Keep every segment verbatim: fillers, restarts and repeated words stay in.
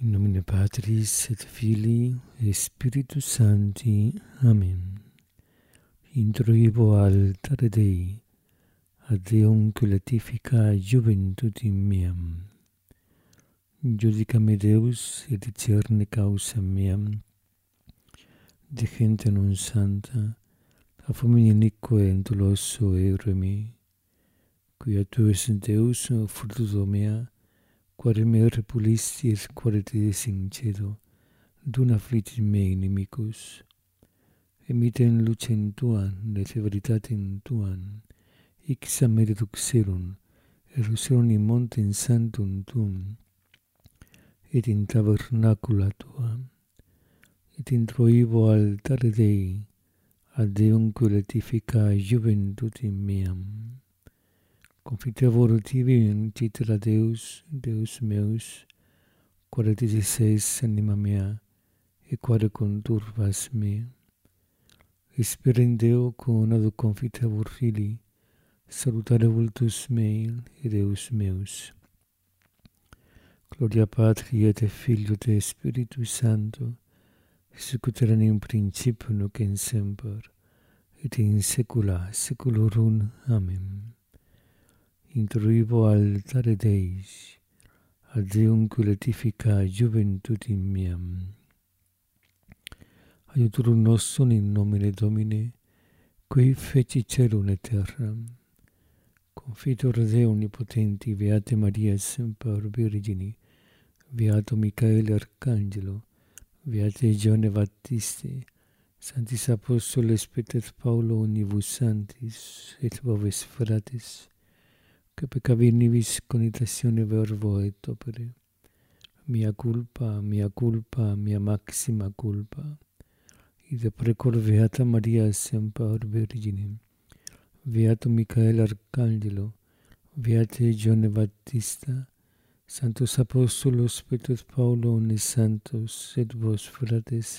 In nomine Patris et Filii et Spiritus Sancti. Amen. Introibo altare Dei, ad Deum que latifica juventutem meam. Judicame Deus et discerne causa meam, de gente non santa, a fomini inique et doloso eure me, quia tu es Deus fructus mea, quare me repulisti et quare te desincedo, dun affligit me inimicus. Emiten lucem tuan, et veritatem tuan, ixam me reduxerum, et ruserum in montem santum tuum, et in tabernacula tua, et introibo altare Dei, ad Deum que latifica juventutem meam. Confitevor tibi citera Deus, Deus meus, quare dices anima mea, et quare conturbas me. Spera in Deo cum ado confitevor Filii, salutare vultus mei et Deus meus. Gloria Patri et Filio et Spiritus Sancto, sic ut erat in principio nunc et semper, et in saecula saeculorum. Amen. Introibo altare Dei, ad Deum que latifica juventutem meam. Aiutorium nostrum in nomine Domini, qui feci celum et terram. Confitor Deo omnipotenti, Beate Maria semper Virgini, Beato Michael Arcangelo, Beate Giovanni Baptiste, Sanctis Apostoles Peter Paulo unibus sanctis, et voves fratres, que peccavi nibis conitatione verbo et opere. Mia culpa, mia culpa, mia maxima culpa. Ide precor Beata Maria semper Virginem, Beato Michael Arcangelo, Beate Giovanni Battista, Sanctos Apostolos Petrus Paulo unis santos, et vos fratres,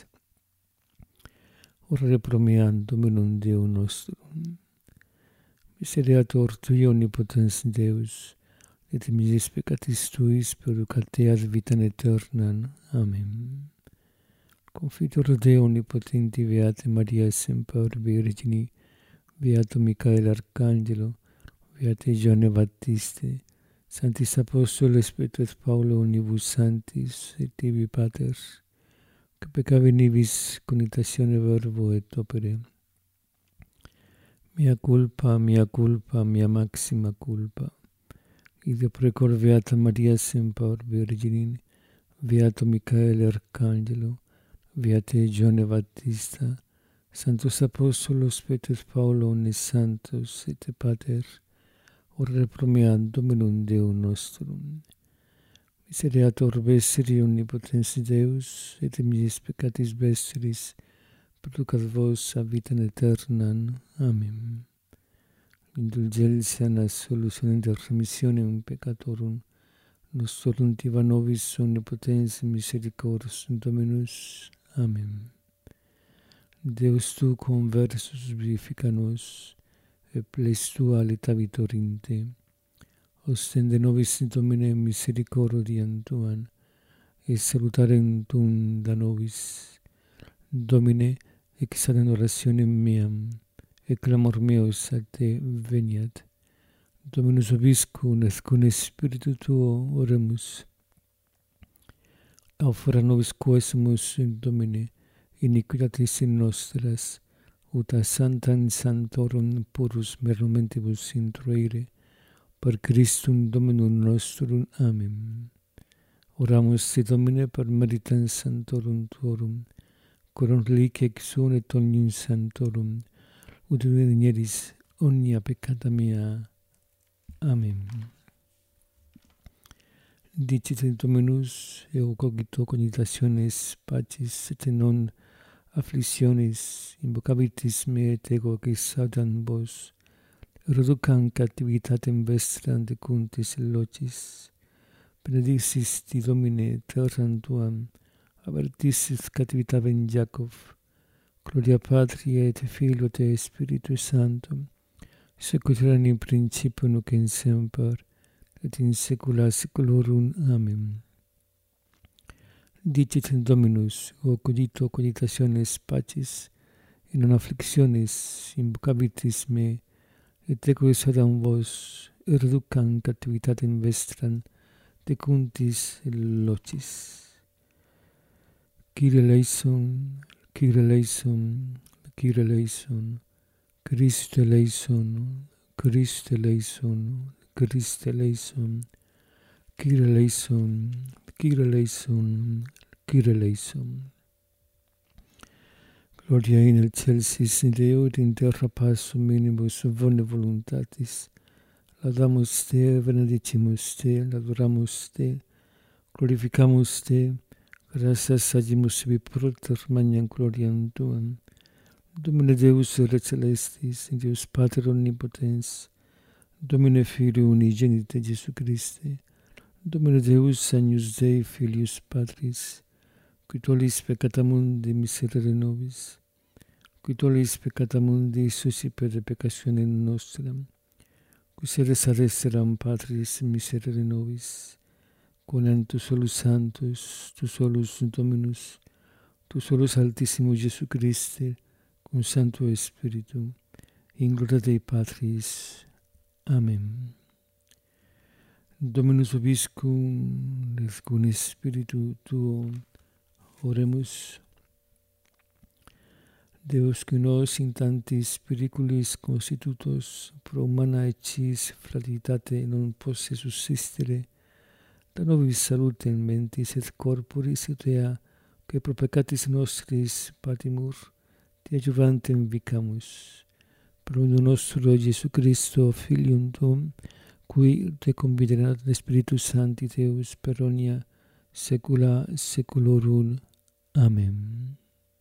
ora pro mea Dominum Deum nostrum. Miseriator Tui omnipotens Deus, et miseris peccatis Tuis perducate ad vitam aeternam. Amen. Confitor Deo omnipotenti, Beate Maria semper Virgini, Beato Michael Arcangelo, Beate Giovanni Baptiste, Sanctis Apostoles Petrus Paulo unibus sanctis, et tibi Pater, que peccavi nibis conitatione verbo et opere. Mia culpa, mia culpa, mia maxima culpa. Ide precor Beata Maria semper Virgini, Beato Michael Arcangelo, Beate Giovanni Battista, Sanctos Apostolos Petrus Paulo unis santos, et Pater, ora pro mea Dominum Deum nostrum. Miseriator vestri omnipotens Deus, et miseris peccatis vestris, perducat vos a vitam aeternam. Amen. Indulgentia et solutionem et remissionem peccatorum nostrorum tiva nobis omnipotens misericors Dominus. Amen. Deus tu conversus vivifica nos, et ples tua alitavitor in te. Ostende nobis Domine misericordiam tuam, et salutarem tuum da nobis. Domine, exaudem orationem meam, et clamor meus a te veniat. Dominus vobiscum et cum spiritu tuo oremus. Aufera nobis quesumus in Domine, iniquitatis nostras, ut a sanctam sanctorum purus merumentibus introire, per Christum Dominum nostrum. Amen. Oramus te Domine per meritam sanctorum tuorum, coram reliquia exum et omnium sanctorum, ut venieris omnia peccata mea. Amen. Dicit Dominus, eo cogito cogitationes pacis, et non afflictionis, invocabitis me et ego exaudam vos, reducam captivitatem vestram decuntis et locis, benedixis ti Domine terram tuam, avertissis captivitatem Jacob. Gloria Patri et Filio et Spiritus Sancto, sic ut erat in principio nunc et semper, et in saecula saeculorum. Amen. Dicit Dominus, o cogito cogitationes pacis, in non afflictionis invocabitis me, et equis adam vos, reducam captivitatem vestram, decuntis locis. Kyrie eleison, Kyrie eleison, Kyrie eleison, Christe eleison, Christe eleison, Christe eleison, Kyrie eleison, Kyrie eleison, Kyrie eleison. Gloria in excelsis Deo, et in terra pacem minimus bone voluntatis. Laudamus Te, benedicimus Te, adoramus Te, glorificamus Te, gratias agimus sibi proter magnam gloriam Tuam. Domine Deus Re Celestis, Deus Pater Omnipotens, Domine Filio Unigenite Jesu Christe, Domine Deus Agnus Dei Filius Patris, qui tollis peccata mundi miserere nobis, qui tollis peccata mundi suscipere peccationem nostram, qui seres ad esseram Patris miserere nobis, quam tu solus Sanctus, tu solus Dominus, tu solus Altissimus Jesu Christe, cum Sancto Spiritu, in gloria Dei Patris. Amen. Dominus vobiscum, et cum Spiritu Tuo, oremus. Deus qui nos in tantis periculis constitutos pro humana ecis fragilitate non posse subsistere, da nobis salutem mentis et corporis et ea, que pro peccatis nostris patimur, te adjuvantem vicamus. Pro nostro Jesu Christo, Filium Tuum, qui te conviderat Spiritus Sancti Deus per omnia saecula saeculorum. Amen.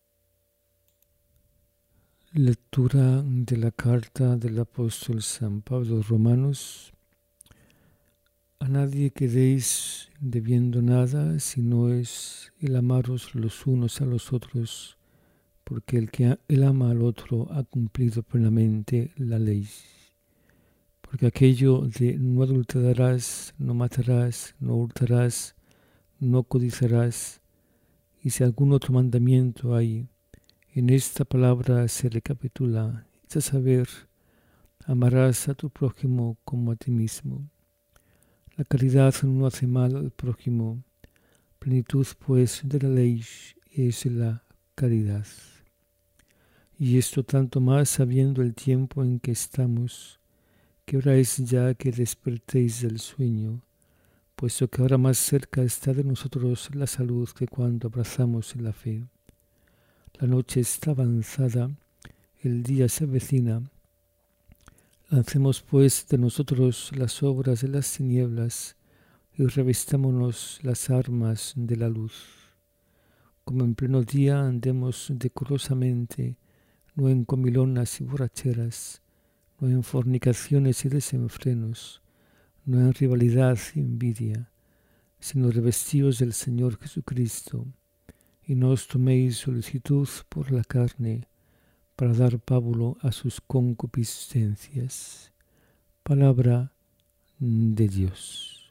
Lectura de la carta del apóstol San Pablo Romanos. A nadie quedéis debiendo nada, si no es el amaros los unos a los otros, porque el que el ama al otro ha cumplido plenamente la ley. Porque aquello de no adulterarás, no matarás, no hurtarás, no codiciarás, y si algún otro mandamiento hay, en esta palabra se recapitula, es a saber, amarás a tu prójimo como a ti mismo. La caridad no hace mal al prójimo, plenitud pues de la ley es la caridad. Y esto tanto más sabiendo el tiempo en que estamos, que ahora es ya que despertéis del sueño, puesto que ahora más cerca está de nosotros la salud que cuando abrazamos la fe. La noche está avanzada, el día se avecina. Lancemos pues de nosotros las obras de las tinieblas y revistámonos las armas de la luz. Como en pleno día andemos decorosamente, no en comilonas y borracheras, no en fornicaciones y desenfrenos, no en rivalidad y envidia, sino revestidos del Señor Jesucristo, y no os toméis solicitud por la carne, para dar pábulo a sus concupiscencias. Palabra de Dios.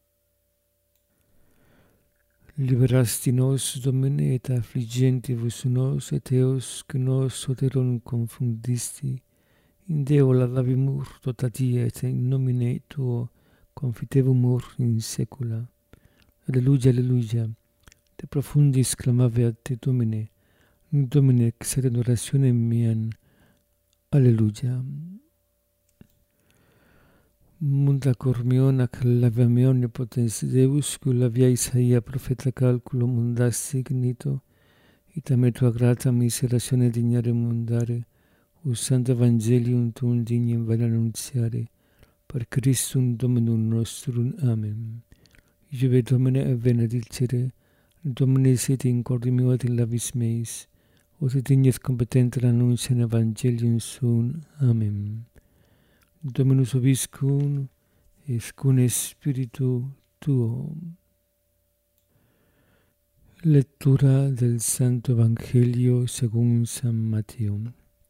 Liberasti nos, Domine, et affligentibus nos, et eos que nos soteron confundisti, in Deo lavimur tota die, et in nomine Tuo confitevumur in saecula. Alleluia, alleluia. De profundis clamave a Te, Domine, Domine, exaret orationem meam. Alleluia. Munda cor meon ac lavia meon potens Deus, cui lavia Isaia profeta calculo mundas signito, ita me tua grata miseratione dignare mundare, us Sancta Evangelium Tuum dignem vere annuntiare, per Christum Dominum nostrum. Amen. Iube Domine et benedicere, Domine sit in corde meo et in labis meis, ut dignes competenter annunciam Evangelium suum. Amen. Dominus vobiscum, et cum Spiritu Tuo. Lectura del Santo Evangelio según San Mateo.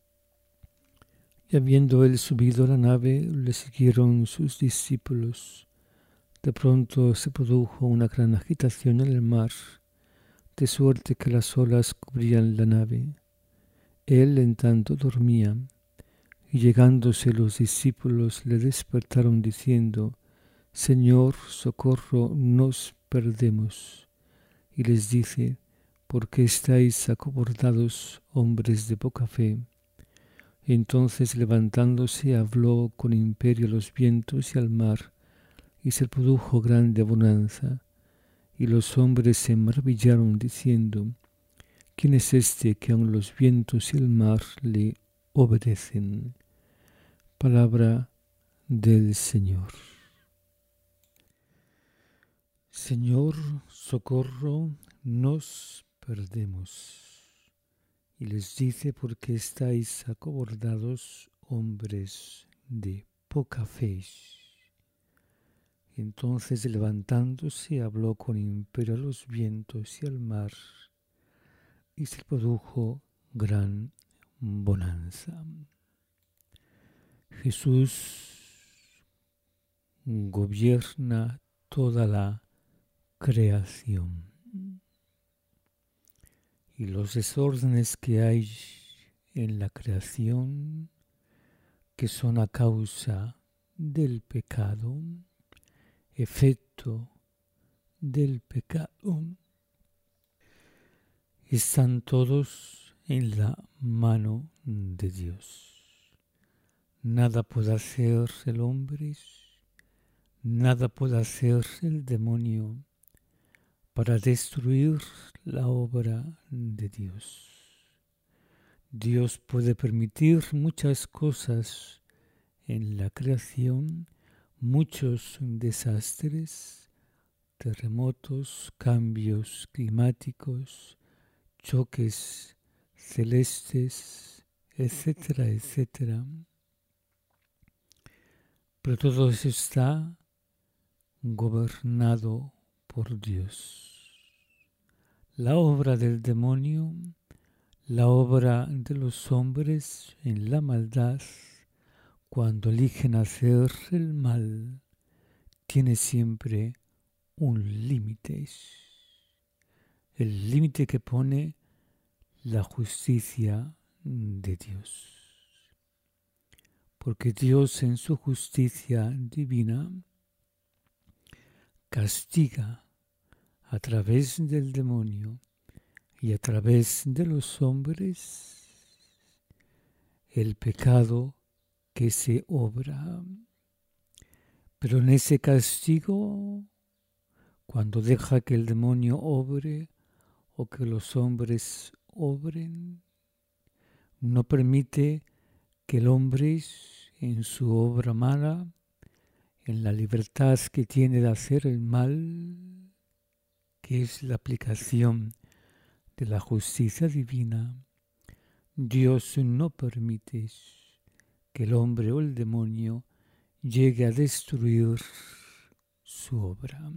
Y habiendo él subido a la nave, le siguieron sus discípulos. De pronto se produjo una gran agitación en el mar, de suerte que las olas cubrían la nave. Él en tanto dormía, y llegándose los discípulos le despertaron diciendo: Señor, socorro, nos perdemos. Y les dice: ¿por qué estáis acobardados, hombres de poca fe? Entonces levantándose habló con imperio a los vientos y al mar, y se produjo grande bonanza. Y los hombres se maravillaron diciendo: ¿quién es este que aun los vientos y el mar le obedecen? Palabra del Señor. Señor, socorro, nos perdemos. Y les dice: ¿por qué estáis acobardados, hombres de poca fe? Entonces levantándose habló con imperio a los vientos y al mar, y se produjo gran bonanza. Jesús gobierna toda la creación. Y los desórdenes que hay en la creación, que son a causa del pecado, efecto del pecado, están todos en la mano de Dios. Nada puede hacer el hombre, nada puede hacer el demonio para destruir la obra de Dios. Dios puede permitir muchas cosas en la creación, muchos desastres, terremotos, cambios climáticos, choques celestes, etcétera, etcétera. Pero todo eso está gobernado por Dios. La obra del demonio, la obra de los hombres en la maldad, cuando eligen hacer el mal, tiene siempre un límite. El límite que pone la justicia de Dios. Porque Dios en su justicia divina castiga a través del demonio y a través de los hombres el pecado que se obra. Pero en ese castigo, cuando deja que el demonio obre o que los hombres obren, no permite que el hombre en su obra mala, en la libertad que tiene de hacer el mal, que es la aplicación de la justicia divina, Dios no permite que el hombre o el demonio llegue a destruir su obra.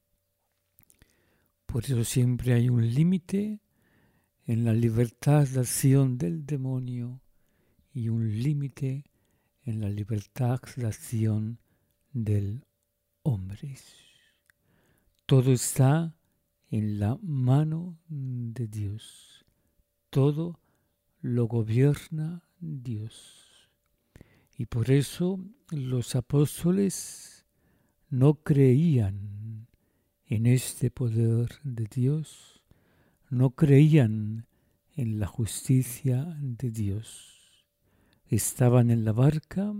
Por eso siempre hay un límite en la libertad de acción del demonio y un límite en la libertad de acción del hombre. Todo está en la mano de Dios. Todo lo gobierna Dios. Y por eso los apóstoles no creían en este poder de Dios, no creían en la justicia de Dios. Estaban en la barca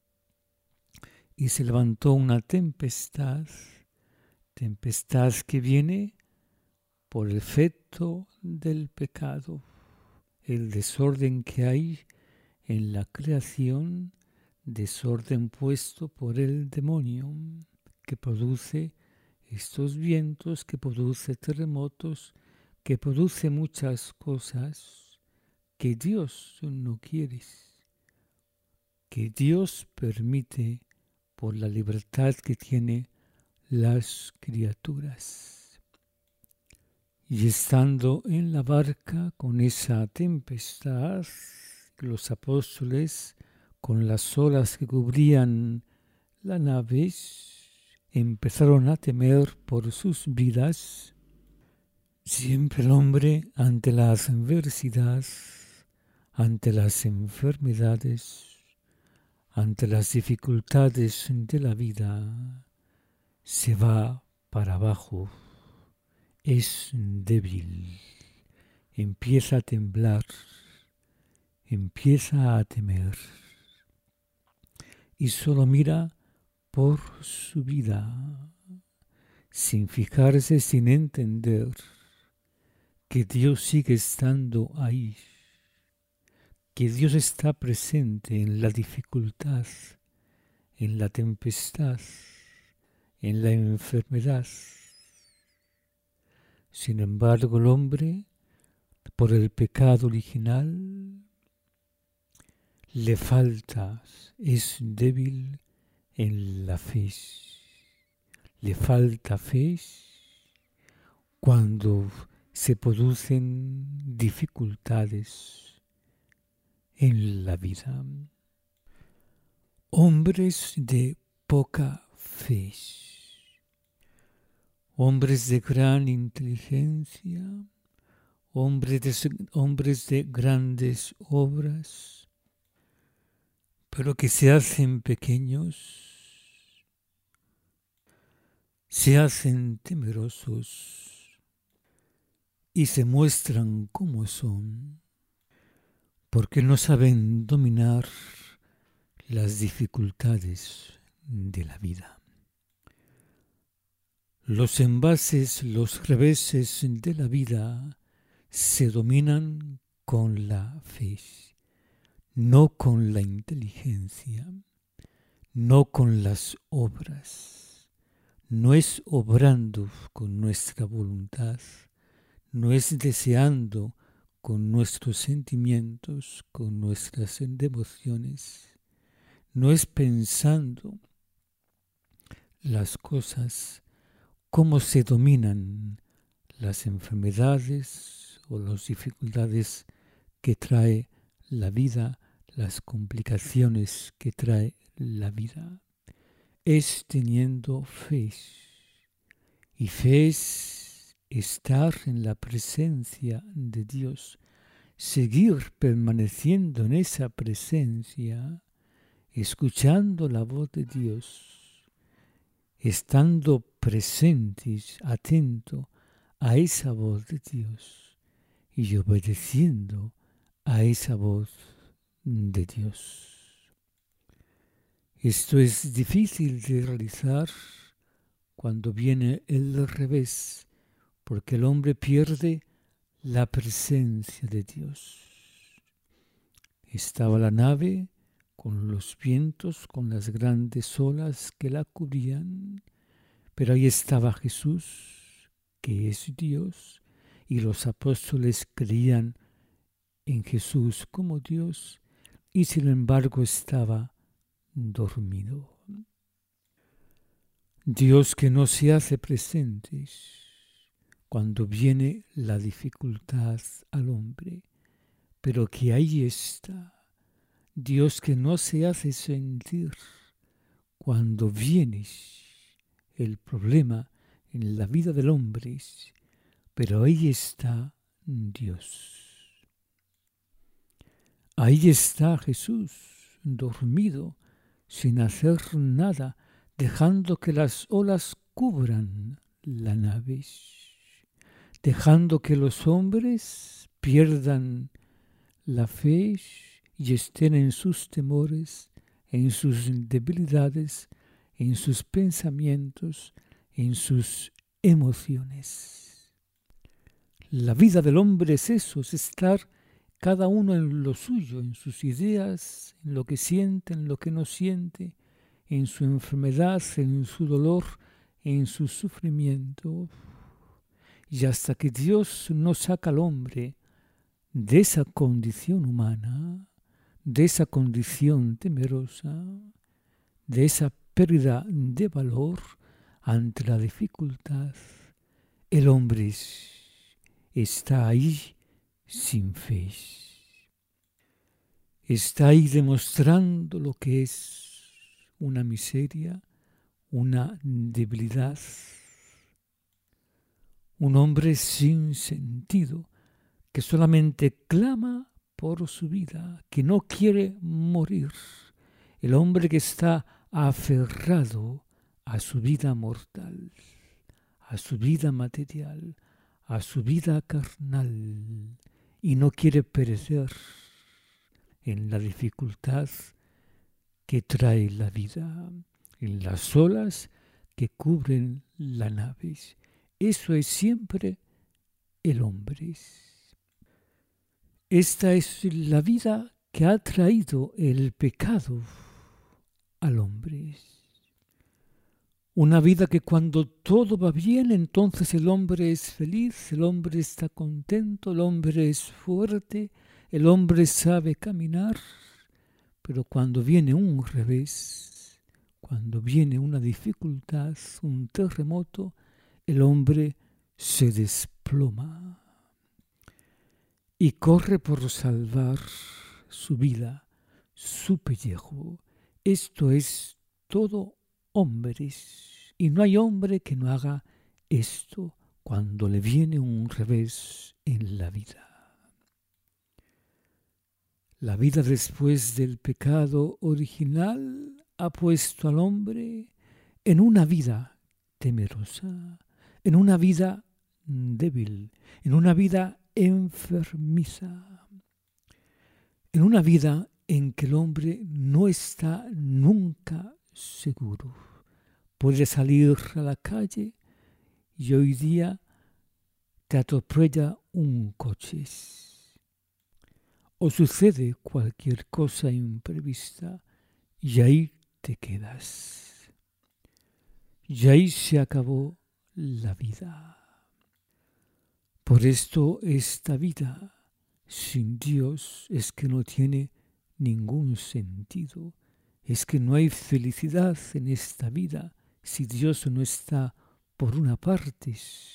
y se levantó una tempestad, tempestad que viene por el efecto del pecado, el desorden que hay en la creación, desorden puesto por el demonio, que produce estos vientos, que produce terremotos, que produce muchas cosas que Dios no quiere, que Dios permite por la libertad que tiene las criaturas. Y estando en la barca con esa tempestad, los apóstoles, con las olas que cubrían la nave, empezaron a temer por sus vidas Siempre el hombre ante las adversidades, ante las enfermedades, ante las dificultades de la vida, se va para abajo, es débil, empieza a temblar, empieza a temer y solo mira por su vida, sin fijarse, sin entender que Dios sigue estando ahí, que Dios está presente en la dificultad, en la tempestad, en la enfermedad. Sin embargo, el hombre, por el pecado original, le falta, es débil en la fe. Le falta fe cuando se producen dificultades en la vida. Hombres de poca fe, hombres de gran inteligencia, hombres de, hombres de grandes obras, pero que se hacen pequeños, se hacen temerosos y se muestran como son, porque no saben dominar las dificultades de la vida. Los envases, los reveses de la vida se dominan con la fe, no con la inteligencia, no con las obras. No es obrando con nuestra voluntad, no es deseando con nuestros sentimientos, con nuestras devociones, no es pensando las cosas, cómo se dominan las enfermedades o las dificultades que trae la vida, las complicaciones que trae la vida. Es teniendo fe. Y fe es estar en la presencia de Dios, seguir permaneciendo en esa presencia, escuchando la voz de Dios, estando presentes, atento a esa voz de Dios y obedeciendo a esa voz de Dios. Esto es difícil de realizar cuando viene el revés, porque el hombre pierde la presencia de Dios. Estaba la nave con los vientos, con las grandes olas que la cubrían, pero ahí estaba Jesús, que es Dios, y los apóstoles creían en Jesús como Dios, y sin embargo estaba dormido. Dios que no se hace presente cuando viene la dificultad al hombre, pero que ahí está. Dios que no se hace sentir cuando viene el problema en la vida del hombre, pero ahí está Dios. Ahí está Jesús, dormido, sin hacer nada, dejando que las olas cubran la nave, dejando que los hombres pierdan la fe y estén en sus temores, en sus debilidades, en sus pensamientos, en sus emociones. La vida del hombre es eso, es estar cada uno en lo suyo, en sus ideas, en lo que siente, en lo que no siente, en su enfermedad, en su dolor, en su sufrimiento. Y hasta que Dios no saca al hombre de esa condición humana, de esa condición temerosa, de esa pérdida de valor ante la dificultad, el hombre está ahí sin fe. Está ahí demostrando lo que es una miseria, una debilidad, un hombre sin sentido, que solamente clama por su vida, que no quiere morir. El hombre que está aferrado a su vida mortal, a su vida material, a su vida carnal, y no quiere perecer en la dificultad que trae la vida, en las olas que cubren la nave. Eso es siempre el hombre. Esta es la vida que ha traído el pecado al hombre. Una vida que cuando todo va bien, entonces el hombre es feliz, el hombre está contento, el hombre es fuerte, el hombre sabe caminar. Pero cuando viene un revés, cuando viene una dificultad, un terremoto, el hombre se desploma y corre por salvar su vida, su pellejo. Esto es todo hombres, y no hay hombre que no haga esto cuando le viene un revés en la vida. La vida después del pecado original ha puesto al hombre en una vida temerosa, en una vida débil, en una vida enfermiza, en una vida en que el hombre no está nunca seguro. Puede salir a la calle y hoy día te atropella un coche. O sucede cualquier cosa imprevista y ahí te quedas. Y ahí se acabó la vida. Por esto esta vida sin Dios es que no tiene ningún sentido. Es que no hay felicidad en esta vida si Dios no está por una parte.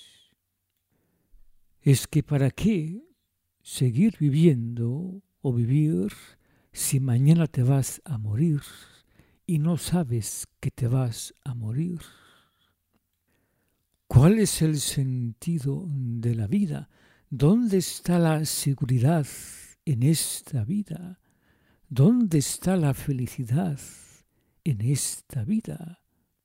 Es que ¿para qué seguir viviendo o vivir si mañana te vas a morir y no sabes que te vas a morir? ¿Cuál es el sentido de la vida? ¿Dónde está la seguridad en esta vida? ¿Dónde está la felicidad en esta vida?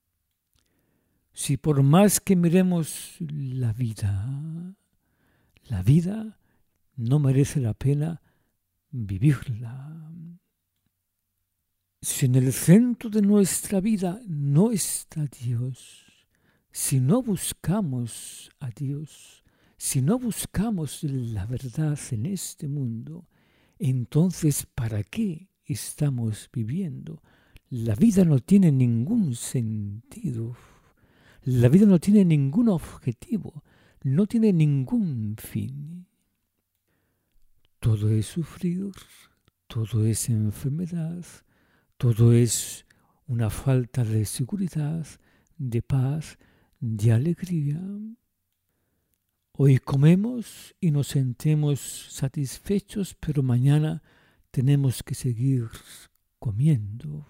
Si por más que miremos la vida, la vida no merece la pena vivirla. Si en el centro de nuestra vida no está Dios, si no buscamos a Dios, si no buscamos la verdad en este mundo, entonces ¿para qué estamos viviendo? La vida no tiene ningún sentido, la vida no tiene ningún objetivo, no tiene ningún fin. Todo es sufrir, todo es enfermedad, todo es una falta de seguridad, de paz, de alegría. Hoy comemos y nos sentimos satisfechos, pero mañana tenemos que seguir comiendo.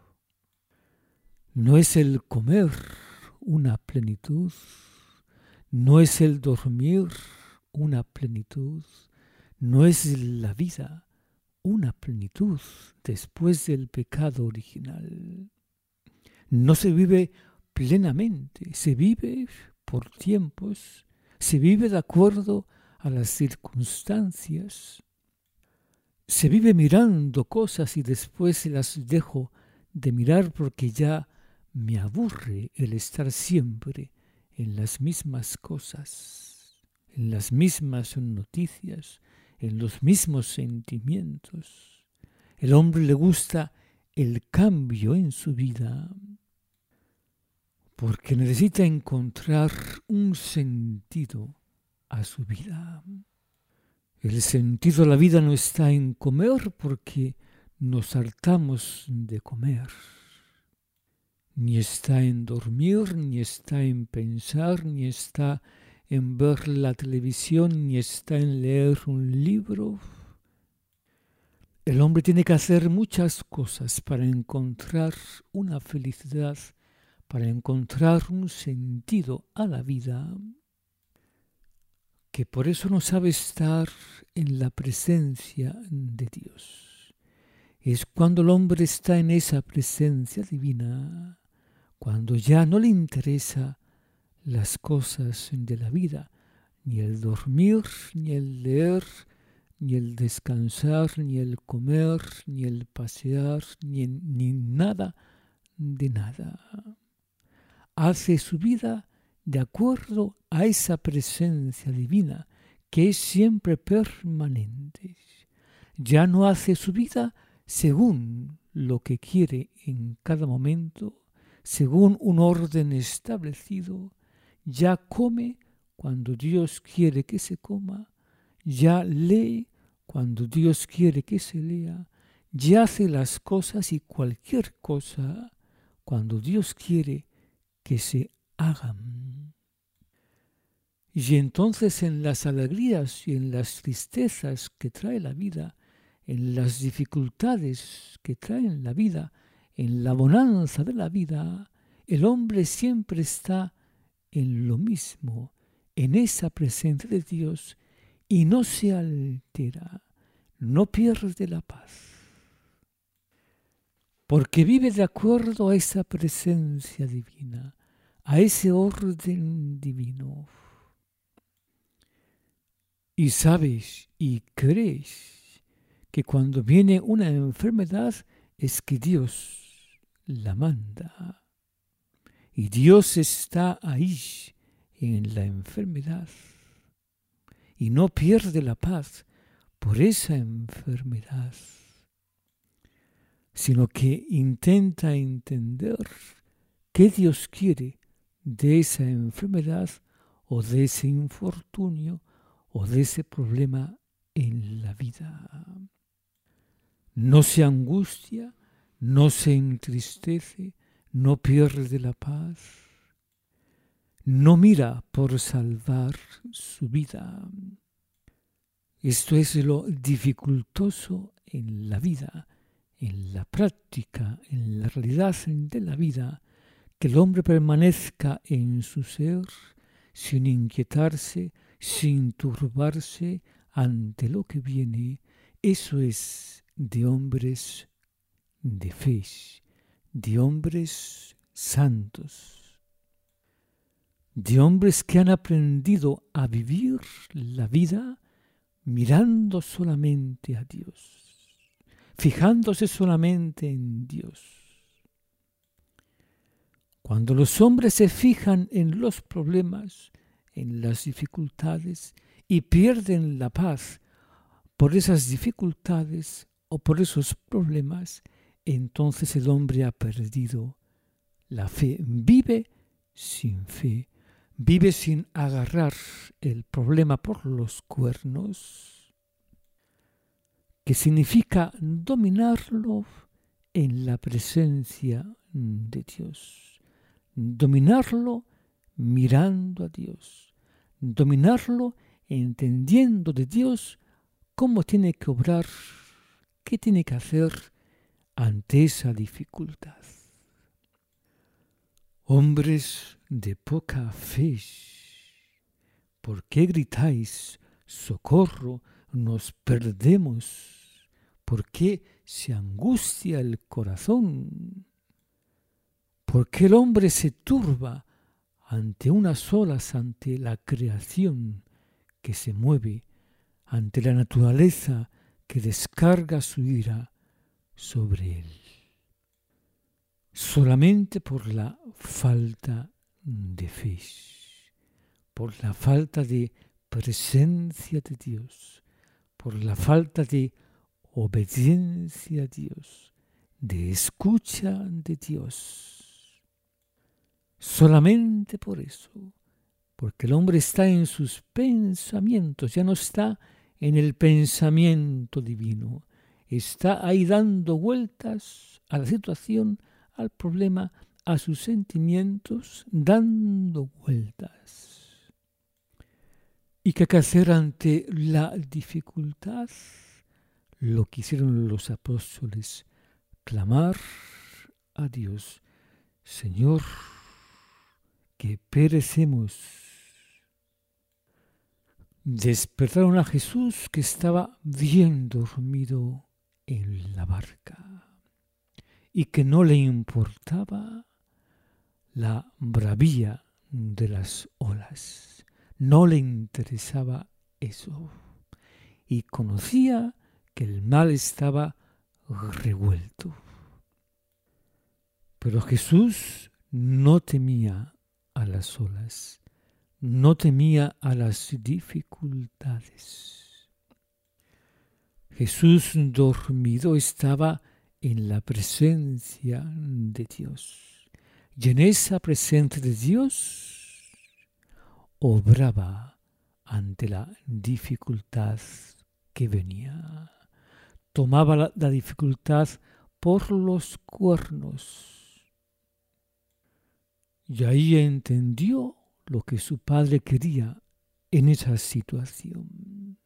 No es el comer una plenitud, no es el dormir una plenitud, no es la vida una plenitud después del pecado original. No se vive plenamente, se vive por tiempos, se vive de acuerdo a las circunstancias, se vive mirando cosas y después las dejo de mirar porque ya me aburre el estar siempre en las mismas cosas, en las mismas noticias, en los mismos sentimientos. El hombre le gusta el cambio en su vida porque necesita encontrar un sentido a su vida. El sentido de la vida no está en comer porque nos hartamos de comer. Ni está en dormir, ni está en pensar, ni está en ver la televisión, ni está en leer un libro. El hombre tiene que hacer muchas cosas para encontrar una felicidad, para encontrar un sentido a la vida. que por eso no sabe estar en la presencia de Dios. Es cuando el hombre está en esa presencia divina, cuando ya no le interesa las cosas de la vida, ni el dormir, ni el leer, ni el descansar, ni el comer, ni el pasear, ni, ni nada de nada. Hace su vida de acuerdo a esa presencia divina que es siempre permanente. Ya no hace su vida según lo que quiere en cada momento, según un orden establecido. Ya come cuando Dios quiere que se coma, ya lee cuando Dios quiere que se lea, ya hace las cosas y cualquier cosa cuando Dios quiere que se hagan. Y entonces en las alegrías y en las tristezas que trae la vida, en las dificultades que trae la vida, en la bonanza de la vida, el hombre siempre está en lo mismo, en esa presencia de Dios, y no se altera, no pierde la paz, porque vive de acuerdo a esa presencia divina, a ese orden divino. Y sabes y crees que cuando viene una enfermedad es que Dios la manda. Y Dios está ahí en la enfermedad. Y no pierde la paz por esa enfermedad, sino que intenta entender qué Dios quiere de esa enfermedad o de ese infortunio o de ese problema en la vida. No se angustia, no se entristece, no pierde la paz, no mira por salvar su vida. Esto es lo dificultoso en la vida, en la práctica, en la realidad de la vida, que el hombre permanezca en su ser sin inquietarse, sin turbarse ante lo que viene. Eso es de hombres de fe, de hombres santos, de hombres que han aprendido a vivir la vida mirando solamente a Dios, fijándose solamente en Dios. Cuando los hombres se fijan en los problemas, en las dificultades y pierden la paz por esas dificultades o por esos problemas, entonces el hombre ha perdido la fe. Vive sin fe, vive sin agarrar el problema por los cuernos, que significa dominarlo en la presencia de Dios. Dominarlo mirando a Dios, dominarlo entendiendo de Dios cómo tiene que obrar, qué tiene que hacer ante esa dificultad. Hombres de poca fe, ¿por qué gritáis, socorro, nos perdemos? ¿Por qué se angustia el corazón? ¿Por qué el hombre se turba ante unas olas, ante la creación que se mueve, ante la naturaleza que descarga su ira sobre él? Solamente por la falta de fe, por la falta de presencia de Dios, por la falta de obediencia a Dios, de escucha de Dios. Solamente por eso, porque el hombre está en sus pensamientos, ya no está en el pensamiento divino, está ahí dando vueltas a la situación, al problema, a sus sentimientos, dando vueltas. ¿Y qué hay que hacer ante la dificultad? Lo que hicieron los apóstoles, clamar a Dios: Señor, que perecemos. despertaron a Jesús, que estaba bien dormido en la barca y que no le importaba la bravía de las olas. No le interesaba eso y conocía que el mar estaba revuelto. Pero Jesús no temía a las olas, no temía a las dificultades. Jesús dormido estaba en la presencia de Dios. Y en esa presencia de Dios obraba ante la dificultad que venía. Tomaba la, la dificultad por los cuernos. Y ahí entendió lo que su padre quería en esa situación.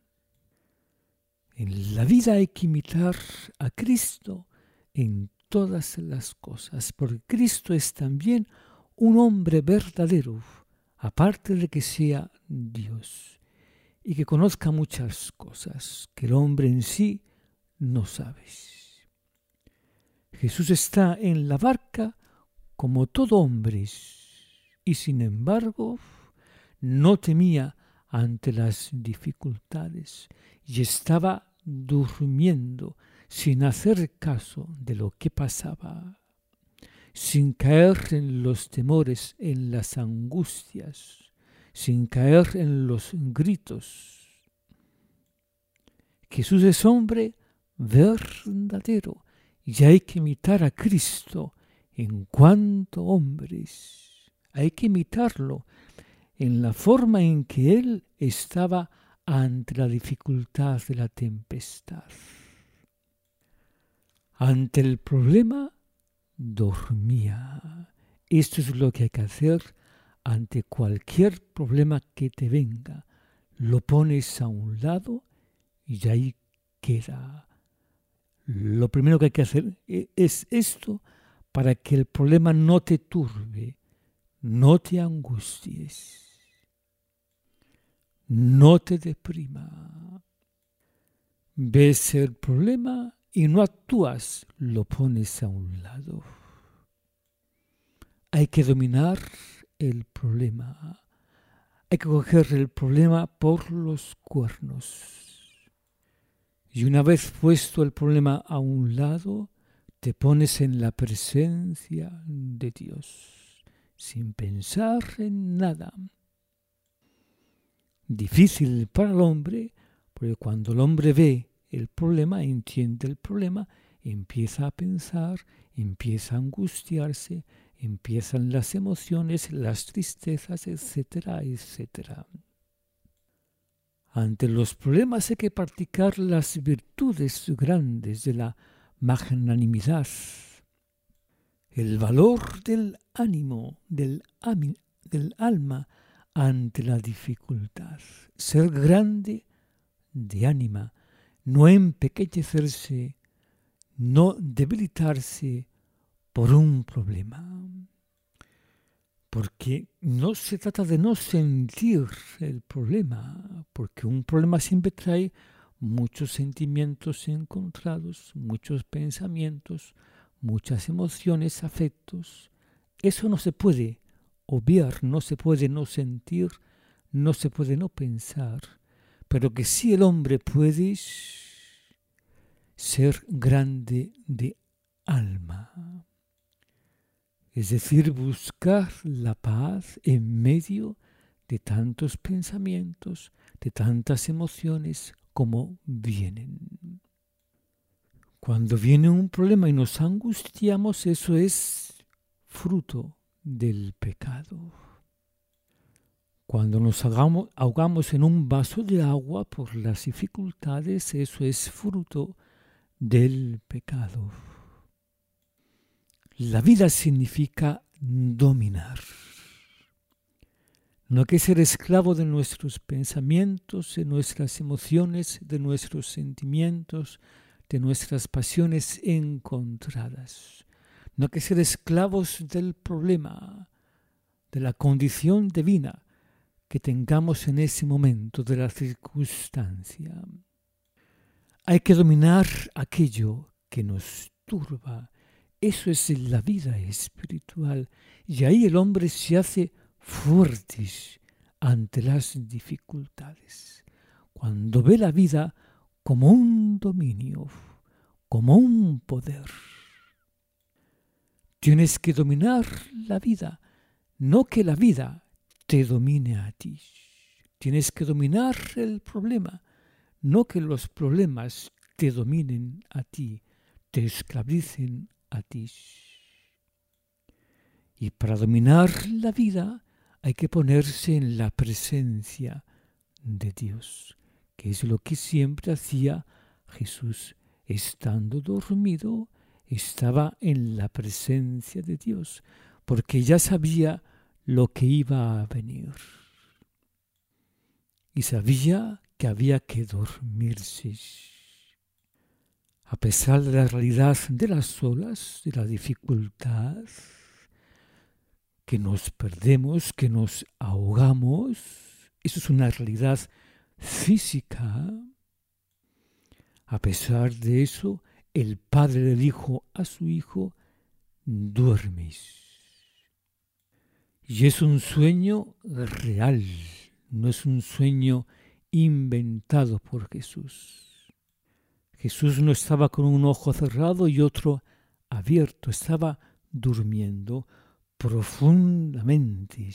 En la vida hay que imitar a Cristo en todas las cosas, porque Cristo es también un hombre verdadero, aparte de que sea Dios, y que conozca muchas cosas que el hombre en sí no sabe. Jesús está en la barca como todo hombre, y sin embargo no temía ante las dificultades y estaba durmiendo sin hacer caso de lo que pasaba, sin caer en los temores, en las angustias, sin caer en los gritos. Jesús es hombre verdadero y hay que imitar a Cristo en cuanto hombres. Hay que imitarlo en la forma en que Él estaba ante la dificultad de la tempestad. Ante el problema, dormía. Esto es lo que hay que hacer ante cualquier problema que te venga. Lo pones a un lado y ahí queda. Lo primero que hay que hacer es esto para que el problema no te turbe, no te angusties, no te deprima. Ves el problema y no actúas, lo pones a un lado. Hay que dominar el problema. Hay que coger el problema por los cuernos. Y una vez puesto el problema a un lado, te pones en la presencia de Dios, sin pensar en nada. Difícil para el hombre, porque cuando el hombre ve el problema, entiende el problema, empieza a pensar, empieza a angustiarse, empiezan las emociones, las tristezas, etcétera, etcétera. Ante los problemas hay que practicar las virtudes grandes de la magnanimidad, el valor del ánimo, del, ami, del alma ante la dificultad. Ser grande de ánima, no empequeñecerse, no debilitarse por un problema. Porque no se trata de no sentir el problema, porque un problema siempre trae muchos sentimientos encontrados, muchos pensamientos, muchas emociones, afectos. Eso no se puede obviar, no se puede no sentir, no se puede no pensar, pero que sí el hombre puede ser grande de alma. Es decir, buscar la paz en medio de tantos pensamientos, de tantas emociones como vienen. Cuando viene un problema y nos angustiamos, eso es fruto del pecado. Cuando nos ahogamos, ahogamos en un vaso de agua por las dificultades, eso es fruto del pecado. La vida significa dominar. No hay que ser esclavo de nuestros pensamientos, de nuestras emociones, de nuestros sentimientos, de nuestras pasiones encontradas. No hay que ser esclavos del problema, de la condición divina, que tengamos en ese momento de la circunstancia. Hay que dominar aquello que nos turba. Eso es la vida espiritual. Y ahí el hombre se hace fuerte ante las dificultades. Cuando ve la vida como un dominio, como un poder. Tienes que dominar la vida, no que la vida te domine a ti. Tienes que dominar el problema, no que los problemas te dominen a ti, te esclavicen a ti. Y para dominar la vida hay que ponerse en la presencia de Dios, que es lo que siempre hacía Jesús. Estando dormido, estaba en la presencia de Dios, porque ya sabía lo que iba a venir. Y sabía que había que dormirse. A pesar de la realidad de las olas, de la dificultad, que nos perdemos, que nos ahogamos, eso es una realidad física. A pesar de eso, el padre le dijo a su hijo, duermes. Y es un sueño real, no es un sueño inventado por Jesús. Jesús no estaba con un ojo cerrado y otro abierto, estaba durmiendo profundamente.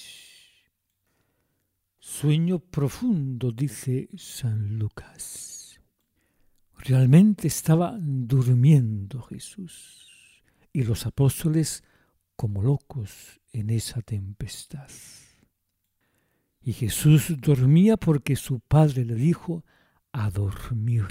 Sueño profundo, dice San Lucas. Realmente estaba durmiendo Jesús y los apóstoles como locos en esa tempestad. Y Jesús dormía porque su padre le dijo a dormir.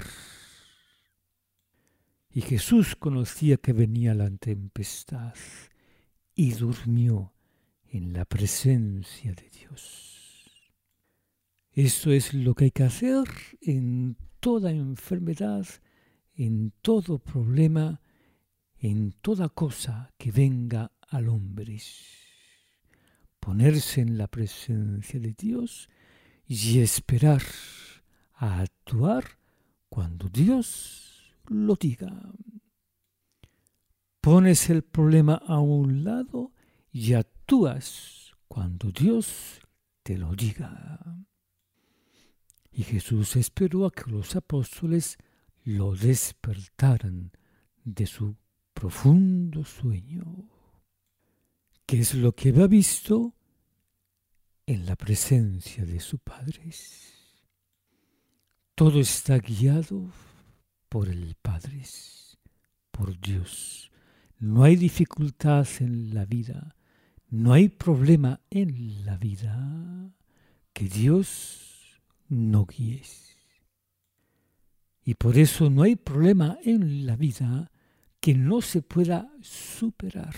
Y Jesús conocía que venía la tempestad y durmió en la presencia de Dios. Eso es lo que hay que hacer en toda enfermedad, en todo problema, en toda cosa que venga al hombre. Ponerse en la presencia de Dios y esperar a actuar cuando Dios lo diga. Pones el problema a un lado y actúas cuando Dios te lo diga. Y Jesús esperó a que los apóstoles lo despertaran de su profundo sueño, que es lo que había visto en la presencia de su Padre. Todo está guiado por el Padre, por Dios. No hay dificultad en la vida, no hay problema en la vida que Dios no guíe. Y por eso no hay problema en la vida que no se pueda superar.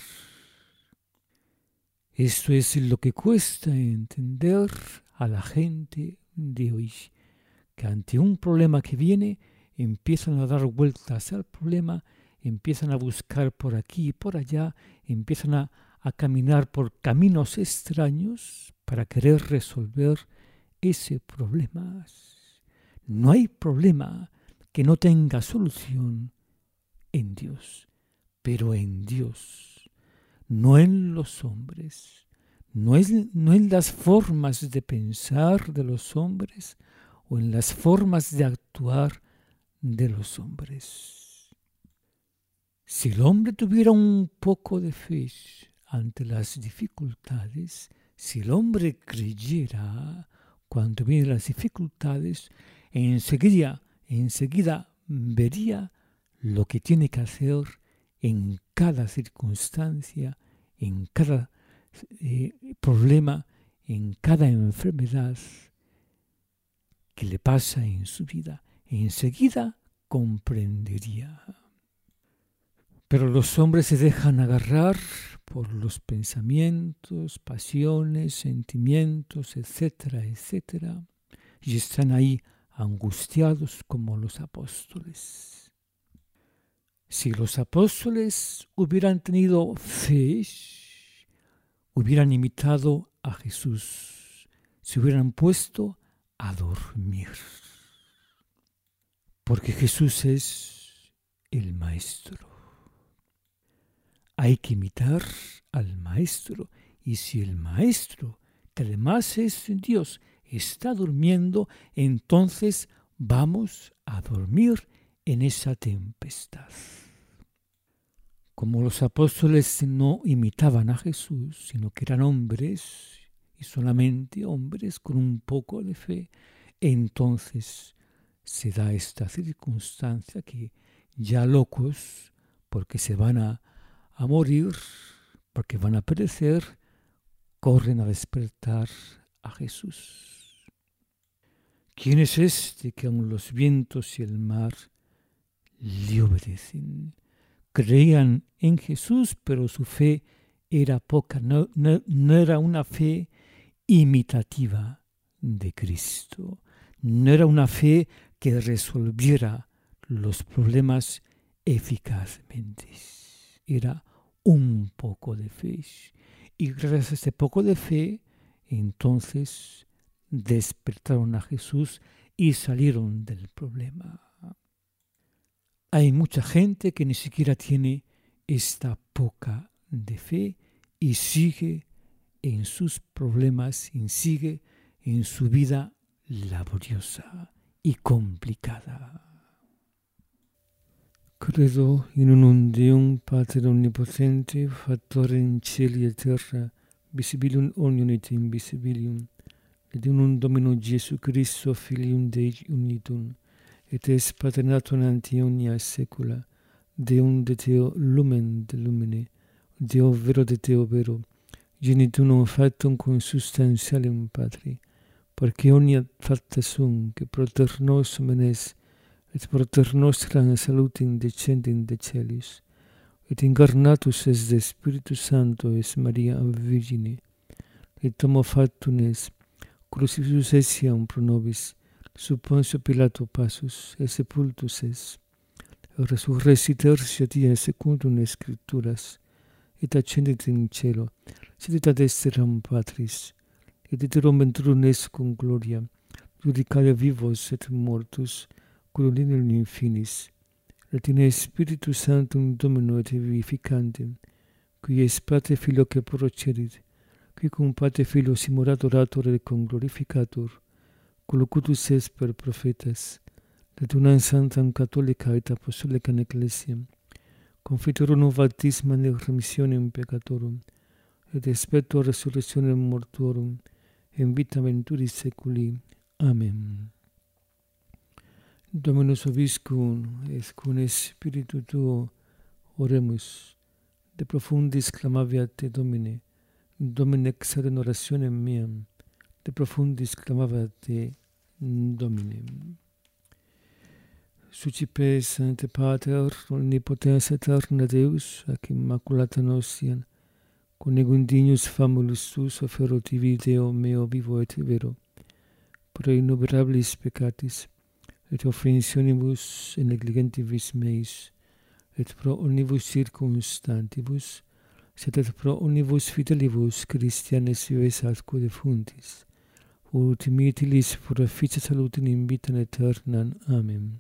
Esto es lo que cuesta entender a la gente de hoy, que ante un problema que viene empiezan a dar vueltas al problema, empiezan a buscar por aquí y por allá, empiezan a, a caminar por caminos extraños para querer resolver ese problema. No hay problema que no tenga solución en Dios, pero en Dios, no en los hombres, no, es, no en las formas de pensar de los hombres o en las formas de actuar de los hombres. Si el hombre tuviera un poco de fe ante las dificultades, si el hombre creyera cuando vienen las dificultades, enseguida, enseguida vería lo que tiene que hacer en cada circunstancia, en cada eh, problema, en cada enfermedad que le pasa en su vida. Enseguida comprendería. Pero los hombres se dejan agarrar por los pensamientos, pasiones, sentimientos, etcétera, etcétera, y están ahí angustiados como los apóstoles. Si los apóstoles hubieran tenido fe, hubieran imitado a Jesús, se hubieran puesto a dormir. Porque Jesús es el Maestro. Hay que imitar al Maestro. Y si el Maestro, que además es Dios, está durmiendo, entonces vamos a dormir en esa tempestad. Como los apóstoles no imitaban a Jesús, sino que eran hombres, y solamente hombres con un poco de fe, entonces se da esta circunstancia que ya locos, porque se van a, a morir, porque van a perecer, corren a despertar a Jesús. ¿Quién es este que aun los vientos y el mar le obedecen? Creían en Jesús, pero su fe era poca, no, no, no era una fe imitativa de Cristo, no era una fe que resolviera los problemas eficazmente, era un poco de fe. Y gracias a este poco de fe, entonces despertaron a Jesús y salieron del problema. Hay mucha gente que ni siquiera tiene esta poca de fe y sigue en sus problemas y sigue en su vida laboriosa y complicada. Credo in un Deum Pater Omnipotente, Fattore in cieli et terra, visibilium omnium et invisibilium, et in un Domino Gesù Christo, Filium Dei unitum, et es paternatum ante omnia saecula, Deum de Deo lumen de lumine, Deo vero de Deo vero, genitum non factum consubstantialem Patri, porque omnia facta sum, que proter nos menes, et proter nostra salutem descendent de celis, et incarnatus es de Spiritus Sancto es Maria Virgine, et homo factum es, crucifixus essiam pro nobis, sub Pontio Pilato passus, et sepultus es, et resurrexit tertia die secundum Scripturas, et ascendit in cielo, sedit ad dexteram Patris, et iterum ventrum est cum gloria, judicare vivos et mortus, cum in infinis, et in Spiritus Sanctum Domino et vivificantem, qui es Pater Filio que procedit, qui cum Pater Filio simulat orator et cum glorificator, collocutus est per prophetas, et unam sanctam catholica et apostolicam ecclesiam, confiterum baptismam et remissionem peccatorum, et expecto resurrectionem mortuorum, in vita venturis seculi. Amen. Dominus vobiscum, et cum spiritu tuo, oremus, de profundis clamaviat te Domine, Domine exaudit orationem meam, de profundis clamaviat te Domine. Sucipe Sancte Pater, omnipotens aeterna Deus, ac immaculata nostiam, conegum dignus famulus tuus offero tibi Deo meo vivo et vero, pro innumerabilis peccatis, et offensionibus et negligentibus meis, et pro omnibus circumstantibus, sed et pro omnibus fidelibus Christianes vives atque defuntis, ultimi utilis proficia salutem in vitam aeternam. Amen.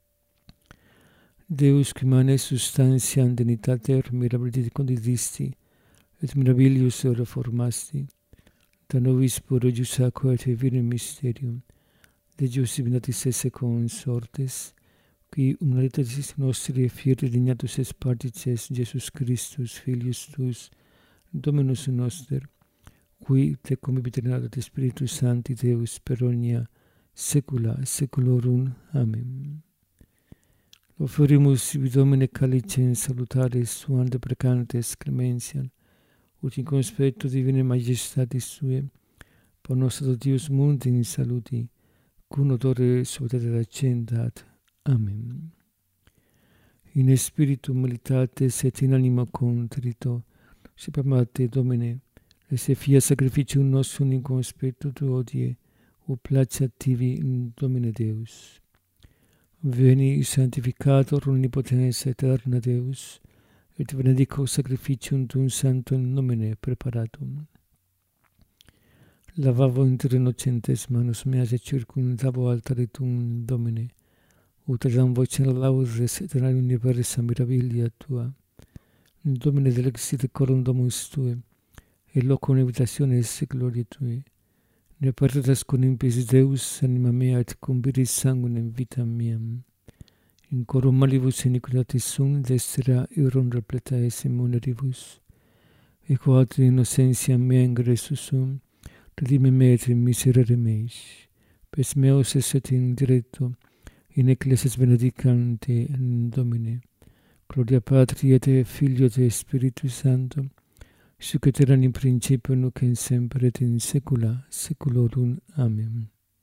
Deus qui manes substantiam dignitater mirabilitate condidisti, et mirabilius reformasti, da nobis prodigius aqua et vivere mysterium, de Deus divinatis esse consortes, qui humilitatis nostri fieri dignatus es partices Jesus Christus, Filius tuus, Dominus noster, qui te convivit et Spiritus Sancti Deus per omnia saecula saeculorum. Amen. Offerimus sibi Domine calicem salutaris suam deprecantes clementiam, ut in conspectu divinae majestatis Suae, por nos Deus mundi in saluti, cum odore suavitate accendat. Amen. In spiritu humilitatis et in animo contrito, supplicat Domine, et se fia sacrificium nostrum in conspectu tuo die, ut placeat tibi in Domine Deus. Veni sanctificator omnipotens aeterna Deus, et benedico sacrificium tuum sanctum nomine preparatum. lavavo inter innocentes manus meas et circumdavo altaritum Domine, ut adam vocem laudes et in universa mirabilia tua. Domine delexit corum domus tue, et locum habitationes gloria tui. Ne perdas con impis Deus anima mea et conviris sanguinem vitam meam. In corum malibus iniquitatis sum destra iron repleta esse muneribus. E quod innocentia mea ingressus sum, redime me et miserere meis. Pes meos esset in diretto, in ecclesias benedicante Domine. Gloria Patri et Filio et Spiritus Sancto, sic et erat in principio nunc et semper et in saecula saeculorum. Amen.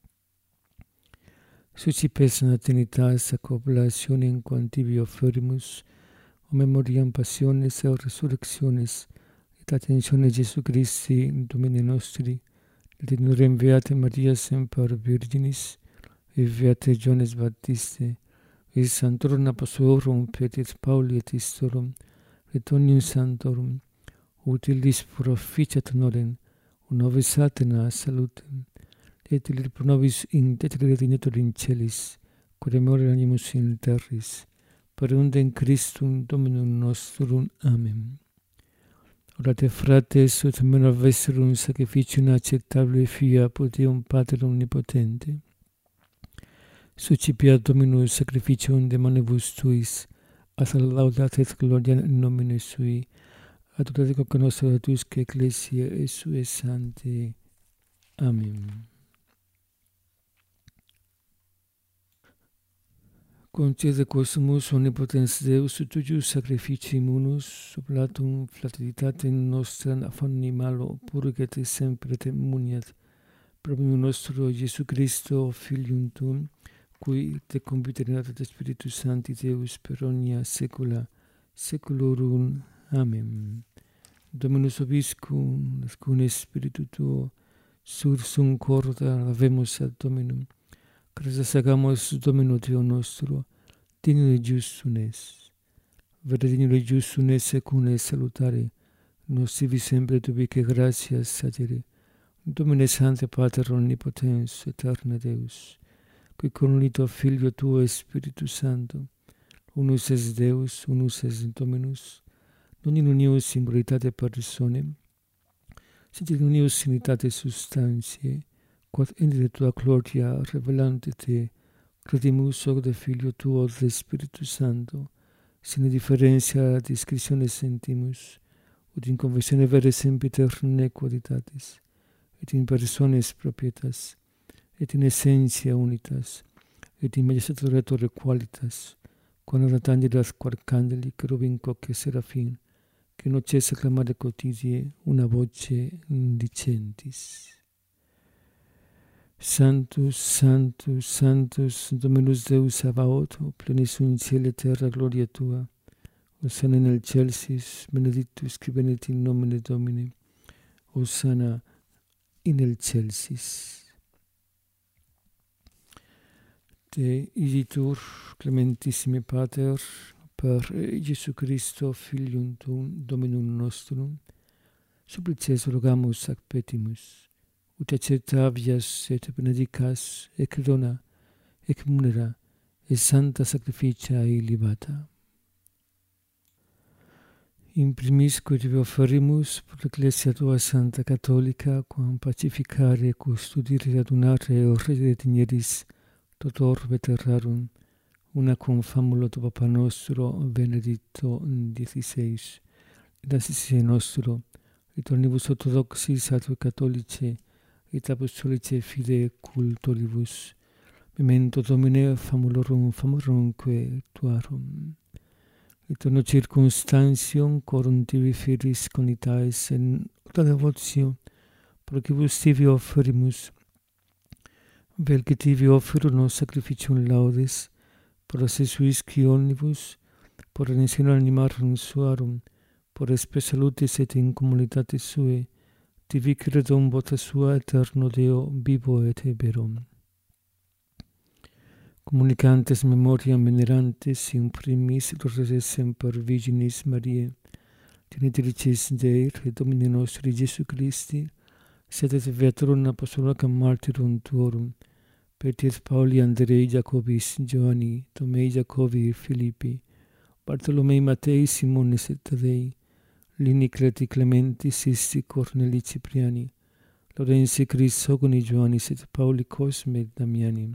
Suscipes Trinitas ac oblationem quantivi offerimus, o memoriam passiones et resurrectiones, et attentione Jesu Christi, Domine nostri, et in urem Beate Maria semper Virginis, et Beate Johannes Baptiste, et Sanctorum Apostolorum Petris Pauli et Istorum, et omnium sanctorum, ut illis proficiat honorem, ut nobis atena salutem, et illis pro nobis intercedere dignitur in celis, quod memore animus in terris, per undem Christum Dominum nostrum. Amen. Orate frates, ut mena vesserum sacrificium acceptabile fia pro Deum Pater omnipotente. Suscipiat Dominus sacrificium de manibus tuis, as laudat et gloria in nomine sui, ad urate coque nostra tuisque ecclesia et sue sante. Amen. Concede quosumus omnipotens Deus ut tuius sacrificii munus, oblatum flaciditatem nostra animalo purget semper et muniat, promium nostro Iesu Christo, Filium tuum, cui te conviterat et Spiritus Sancti Deus per omnia saecula saeculorum. Amen. Dominus obiscum, et cum spiritu tuo, sursum corda lavemus ad Dominum, Christus agamus Domino Deo nostro, dignum justum es. Vere dignum justum es secum salutare, nos sivi sempre tubique gratias sagere. Domine Sancte Pater omnipotens, aeterna Deus, qui conunito Filio tuo et Spiritus Sancto, unus es Deus, unus es Dominus, non in unius similitate personae, sed in unius unitate substantiae, quod in tua gloria revelante te, credimus hoc de Filio tuo de Spiritus Sancto, sine differentia discretionis sentimus, ut in confessione vere sempiter nequoditatis, et in personis propietas, et in essentia unitas, et in majestature qualitas, quam erat angelas quae candeli cherubim quoque serafim, che non cessa clamare quotidie una voce dicentis. Sanctus, Sanctus, Sanctus, Dominus Deus Sabaoth, plenis in cielo et terra gloria tua. Hosanna in excelsis, benedictus qui venit in nomine Domini. Hosanna in excelsis. Te igitur, clementissime Pater, per Iesu Christo, Filium tuum, Dominum nostrum, supplices rogamus ac petimus, ut acceptavias et benedicas, ec dona, ec munera, et santa sacrificia illibata. In primis quod tibi offerimus per l'Ecclesia tua Santa Catholica, quam pacificare, custodire, adunare, et redire digneris, totor veterarum, una cum famulo tu Papa nostro, Benedicto diciseis, et assistite nostro, et omnibus orthodoxis atque catholice, et apostolice fide cultoribus, memento Domine famulorum famorumque tuarum. Et ono circumstantium corum tibi firis conitaes en ota devotio, procibus tibi offerimus, vel que tibi offero nos sacrificium laudes, por se suisci omnibus, por redensione animarum suarum, por espe salutis et in communitate sue, tibi credum vota sua eterno Deo vivo et verum. Communicantes memoriam venerantes in primis gloriae semper Virginis Mariae, genitricis Dei et Domini nostri Iesu Christi, sedet veterum apostolacam martyrum tuorum, Petrus Pauli Andrei Jacobis Joanni Tomei Jacobi Filippi, Bartolomei Mattei Simonis et Tadei, Lini Creti Clementi Sisti Corneli Cipriani, Lorenzi Crisogoni Joannis et Pauli Cosme et Damiani,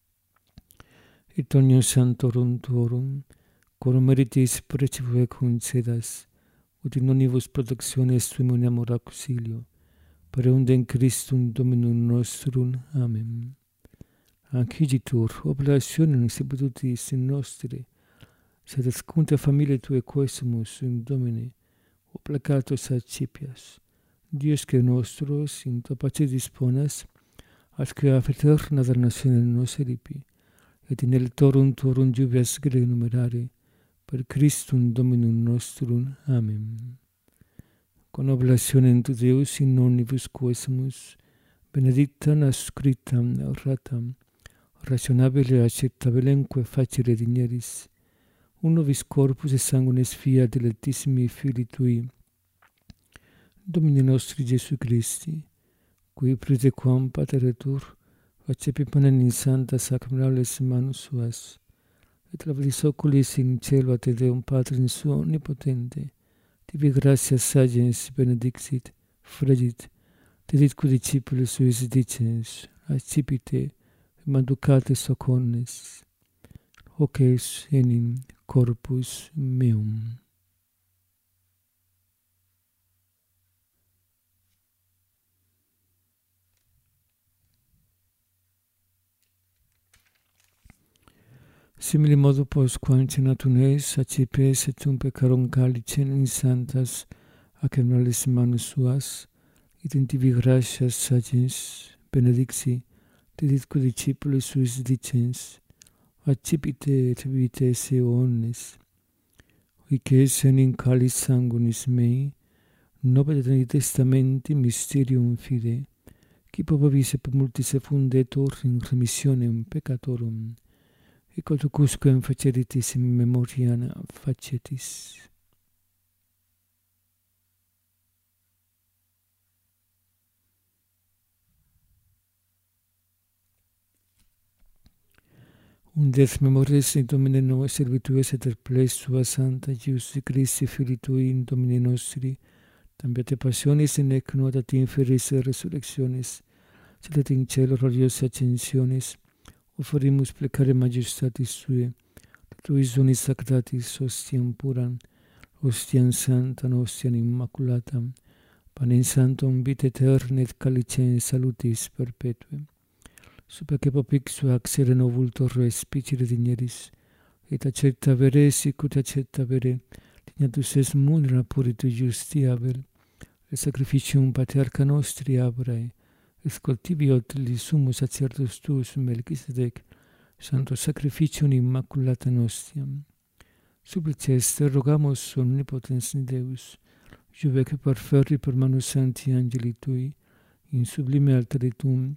et omnium santorum tuorum, corum meritis precipue concedas, ut in omnibus protectiones tuum uniamur auxilio, per undem Christum Dominum nostrum. Amen. Anciditur, oblationem sebututis in nostre, sed escunte familiae Tuae quesumus in Domine, obligatos accipias. Dios que nostros in tua pace disponas, asque a eterna damnatione nos eripi, et in electorum tuorum jubias grege numerare, per Christum Dominum nostrum. Amen. Con oblationem tu Deus in omnibus quesumus, benedictam ascriptam ratam, rationabile acceptabilemque facere digneris, uno vis corpus et sanguinis fia dilectissimi Filii Tui, Domini nostri Jesu Christi, qui praetequam pateretur, accepi panem in santa sacramentales manus suas, et lavis oculis in cielo a te Deum Patrum suo omnipotente, tibi gratias sagens benedixit, fregit, deditque discipulis suis dicens, accipite, manducate soconnes, hoc es enim corpus meum. Simili modo postquam cenatum eis, accipes et um peccarum calicem in santas sacramentales manus suas, et in tibi gratias sagens benedixi, deditque discipulis suis dicens, accipite et vitae seu omnes, hic es enim calis sanguinis mei, nobis et testamenti mysterium fide, qui probabis et multis effundetur in remissionem peccatorum, et quodusquam faceritis in memoriam facetis. Undes memores in Domine noae servitues et perplex sua santa Iesu Christi Filii Tui in Domine nostri, tambiate passionis in ec notat inferis et resurrectionis, sed et in cielo gloriosa ascensionis, offerimus plecare majestatis Sue, tuis donis sacratis ostiam puram, ostiam santam, ostiam immaculatam, panem santum vitae aeterne et calicem salutis perpetuem. Super que popixu ac sereno vultor respicere digneris, et accepta vere sicut accepta vere, dignatus es munera puritu justiavel, et sacrificium patriarcha nostri Abrae, escoltibiot li summus sacerdos tuus Melchisedec, santo sacrificium immaculata nostiam. Supplices te rogamus omnipotens Deus, juvec perferri per manus sancti angeli Tui, in sublime altare Tuum,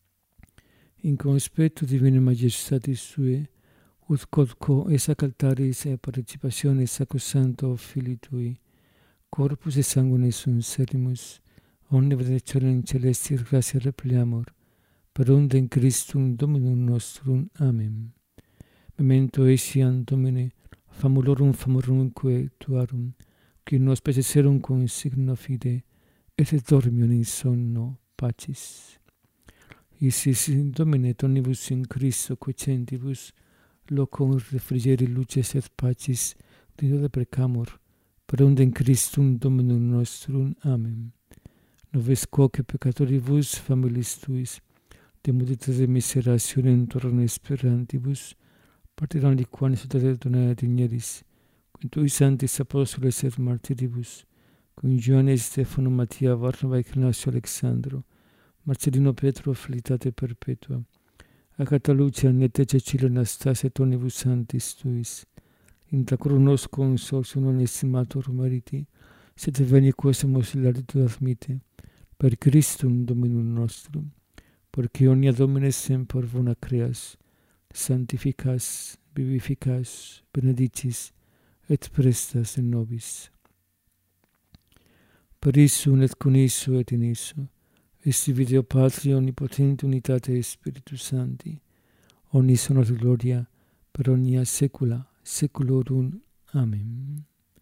in conspectu divine majestatis Sue, ut quodquo esac altaris et participationis sacrosancto Filii Tui, corpus et sanguinis sunt servimus, omnipotentia celestis gratia repliamur, per undem Christum Dominum nostrum. Amen. Memento etiam Domine, famulorum famorumque Tuarum, qui nos peceserum consigno fide, et dormium in sonno pacis. Isis Domine et omnibus in Christo quocentibus, locum refrigeri luces et pacis, dignote precamur, per undem Christum Dominum nostrum. Amen. Noves quoque peccatoribus familis Tuis, demudite miserationem torrem esperantibus, partiram liquanis ut dona digneris, cum Tui sanctis apostoles et martyribus, cum Ioanne Stefano Mattia Varnava Ignazio Alexandro, Marcellino Petro Filitate Perpetua, Agata Lucia Annette Cecilia Anastasia et omnibus sanctis Tuis, intra nos consortium non estimator meriti, sed veni quesumus hilaritu admite, per Christum Dominum nostrum, porque omnia Domine semper bona creas, sanctificas, vivificas, benedicis, et prestas in nobis. Per issum et con issum et in issum, Esti video Patri Onnipotente Unitate Spiritus Sancti, omnis honor et gloria per omnia saecula saeculorum. Amen.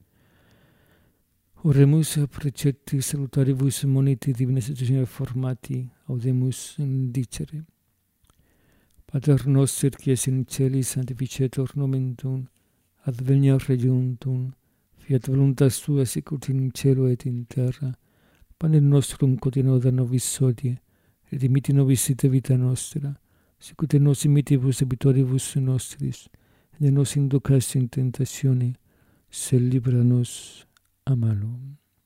Oremus precepti salutaribus moniti divina situazione formati, audemus dicere. Pater noster, qui es in celis, sanctificetur nomen tuum, adveniat regnum tuum, fiat voluntas tua sicut in cielo et in terra. Panem nostrum quotidianum da nobis hodie, et dimitti nobis ite vita nostra, sicut et nos imitibus debitoribus nostris, et ne nos inducas in tentatione, sed libera nos a malo.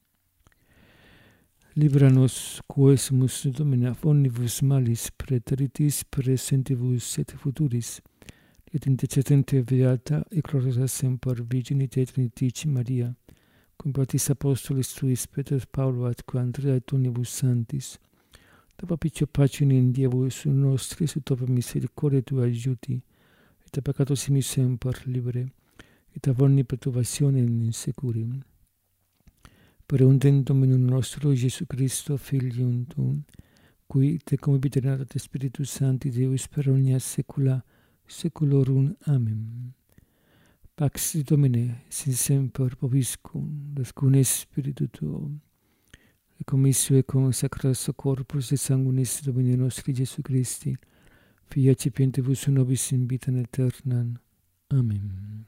Libera nos quoesimus Domine ab omnibus malis, praeteritis praesentibus et futuris, et intercedente beata et gloriosa semper Virginite Trinitate Maria, cum patis apostolis tuis Peter Paulo atque Andrea et unibus sanctis, da propicio pacem in Dievus nostris et opera misericordiae tua aiuti, et a peccatos simis semper libere, et ab omni perturbationem in securim. Per undem Dominum nostro Iesu Christo, Filium tuum, qui te convivit et Spiritus Sancti Deus per omnia saecula saeculorum. Amen. Pax Domine, sin semper vobiscum, et cum Spiritu tuo, et commissio et consacratio corpus et sanguinis Domini nostri Iesu Christi, Fili accipientibus nobis in vitam aeternam. Amen.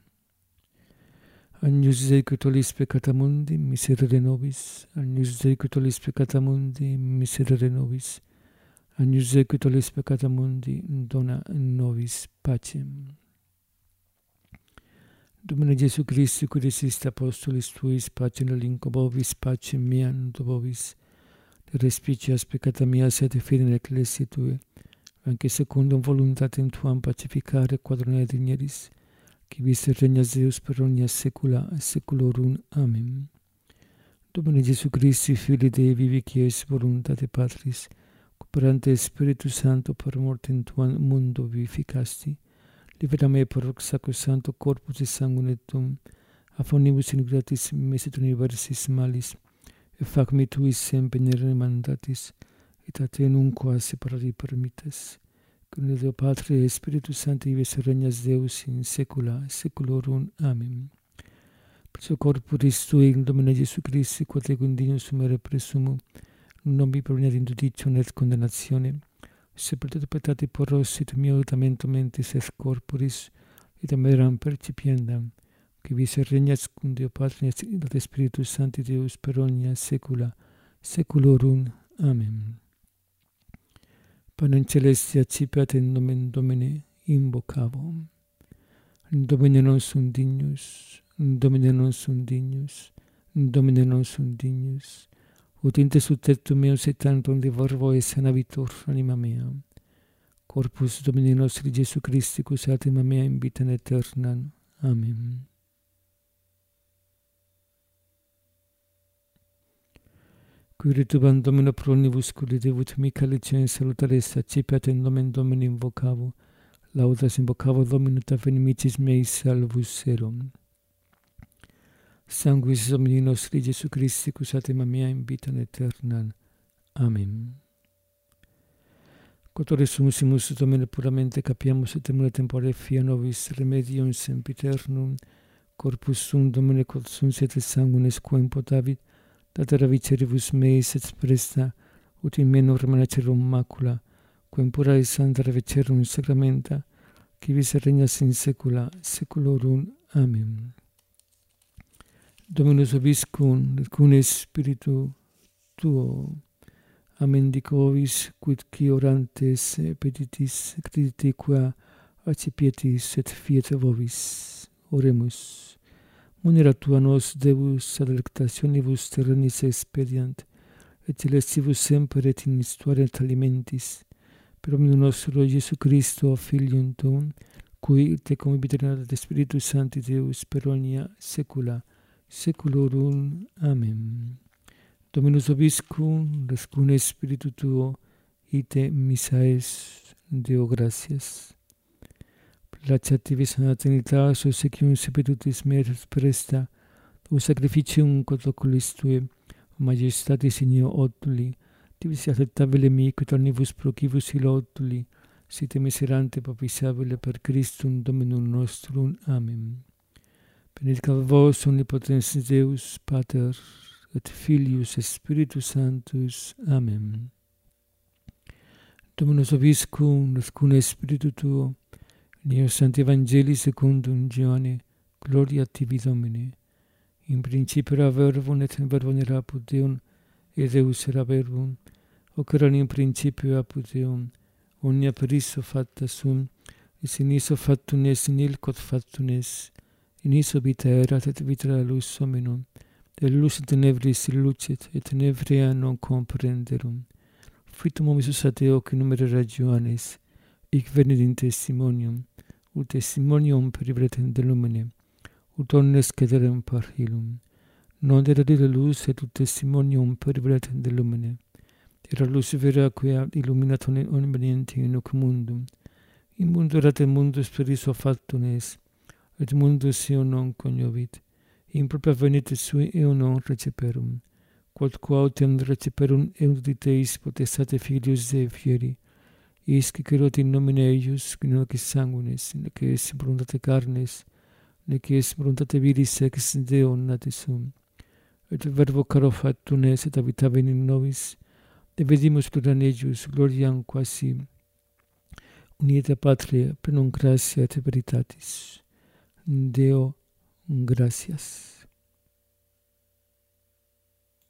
Agnus Dei, qui tollis peccata mundi, miserere nobis. Agnus Dei, qui tollis peccata mundi, miserere nobis. Agnus Dei, qui tollis peccata mundi, dona nobis pacem. Domine Iesu Christi, qui desist apostolis tuis, pacem relinquo vobis, pacem meam do vobis, de respicias peccata mias et fide in ecclesiae tue, anche secundum voluntatem tuam pacificare quadrone digneris, qui vis regnas Deus per omnia saecula saeculorum. Amen. Domine Iesu Christi, Filii Dei vivi, qui es voluntate Patris, cooperante Spiritus Sancto per mortem tuam mundo vivificasti, libera me per sacrosancto corpus et sanguine tuum, ab omnibus iniquitas meis et universis malis, et fac me tuis semper mandatis, et a te nunquam separari permittas. Cum Deo Patri et Spiritus Sancti vives et regnas Deus in saecula saeculorum. Amen. Per corporis tui, Domine Iesu Christi, quod ego indignus sumere presumo, non vi proveniat in judicium et condemnatione, se per te peccati porrosit mio tamento mentis et corporis, et ameram percipiendam, qui vis et regnas cum Deo Patri et Spiritus Sancti Deus per omnia saecula saeculorum. Amen. Panem celesti accipiat in nomen Domini invocavo. Domine non sum dignus, Domine non sum dignus, Domine non sum dignus, ut inte sub tectum meus et tantum de verbo et sanabitur anima mea. Corpus Domini nostri Iesu Christi, cus anima mea in vitam aeternam. Amen. Qui ritubam Domino pro omnibus colidevut mica licens salutares accipiat in nomen Domini invocavo, laudas invocavo Domino ta venimicis meis salvus erum. Sanguis Domini nostri Iesu Christi, cus anima mea in vitam aeternam. Amen. Quotore summissimus Domine puramente capiamus et temere tempore fia nobis remedium sempiternum, corpus sum Domine quod sum et sanguinis quem potavit, datera viceribus meis et presta, ut in menum remanacerum macula, quem pura et santa revecerum sacramenta, qui vis et regnas in saecula saeculorum. Amen. Dominus vobiscum, et cum Spiritu tuo. Amen. Dico vobis, quid qui orantes petitis, credite qua accipietis et fiat vobis. Oremus. Munera tua nos Deus ad delectationibus terrenis expediant, et celestibus semper et in histoire et alimentis, per omnium nostro Iesu Christo, Filium tuum, qui te convivit et Spiritus Sancti Deus per omnia saecula saeculorum. Amen. Dominus vobiscum, et cum Spiritu tuo, ite missa es. Deo gratias. Placiativis in Trinitas, obsequium sepetutis meris presta, o sacrificium quod oculis tue, majestatis in eo otuli, divis acceptabile mi, quid omnibus procivus ilotuli, site miserante papisabile per Christum Dominum nostrum. Amen. Benedicat vos omnipotens Deus, Pater, et Filius, et Spiritus Sanctus. Amen. Dominus vobiscum, et cum spiritu tuo, in eo Sancti Evangelii secundum Johanne, gloria tibi Domine. In principio era verbum, et in verbum era apud Deum, et Deus era verbum, hoc erat in principio apud Deum, omnia per isso facta sum, et in isso factum est, in il quod factum est, in isso vita erat, et vita la lux hominum, et lux tenebris illucet, et tenebria non comprenderum. Fructum homisus ad Deo, qui numerera Johannes, hic venit in testimonium, ut testimonium peribretem de lumine, ut omnes cederem parhilum. Non era de lux, et ut testimonium peribretem de lumine. Era lux vera quia illuminat omnientia in hoc mundum. In mundo erat mundus per isso factum est, et mundus eo non cognovit. In propria venite sui eo non receperum. Quod quautem receperum eudit eis potestate Filius Dei fieri, is qui cerot in nomine eius, qui non ex sanguinis, nec est voluntate carnes, nec est voluntate viris ex Deo nati sum. Et verbo caro factum est, et habitaven in nobis, et vedimus pluriam eius gloriam quasi unitate Patria, plenum gratia et veritatis. Deo gratias.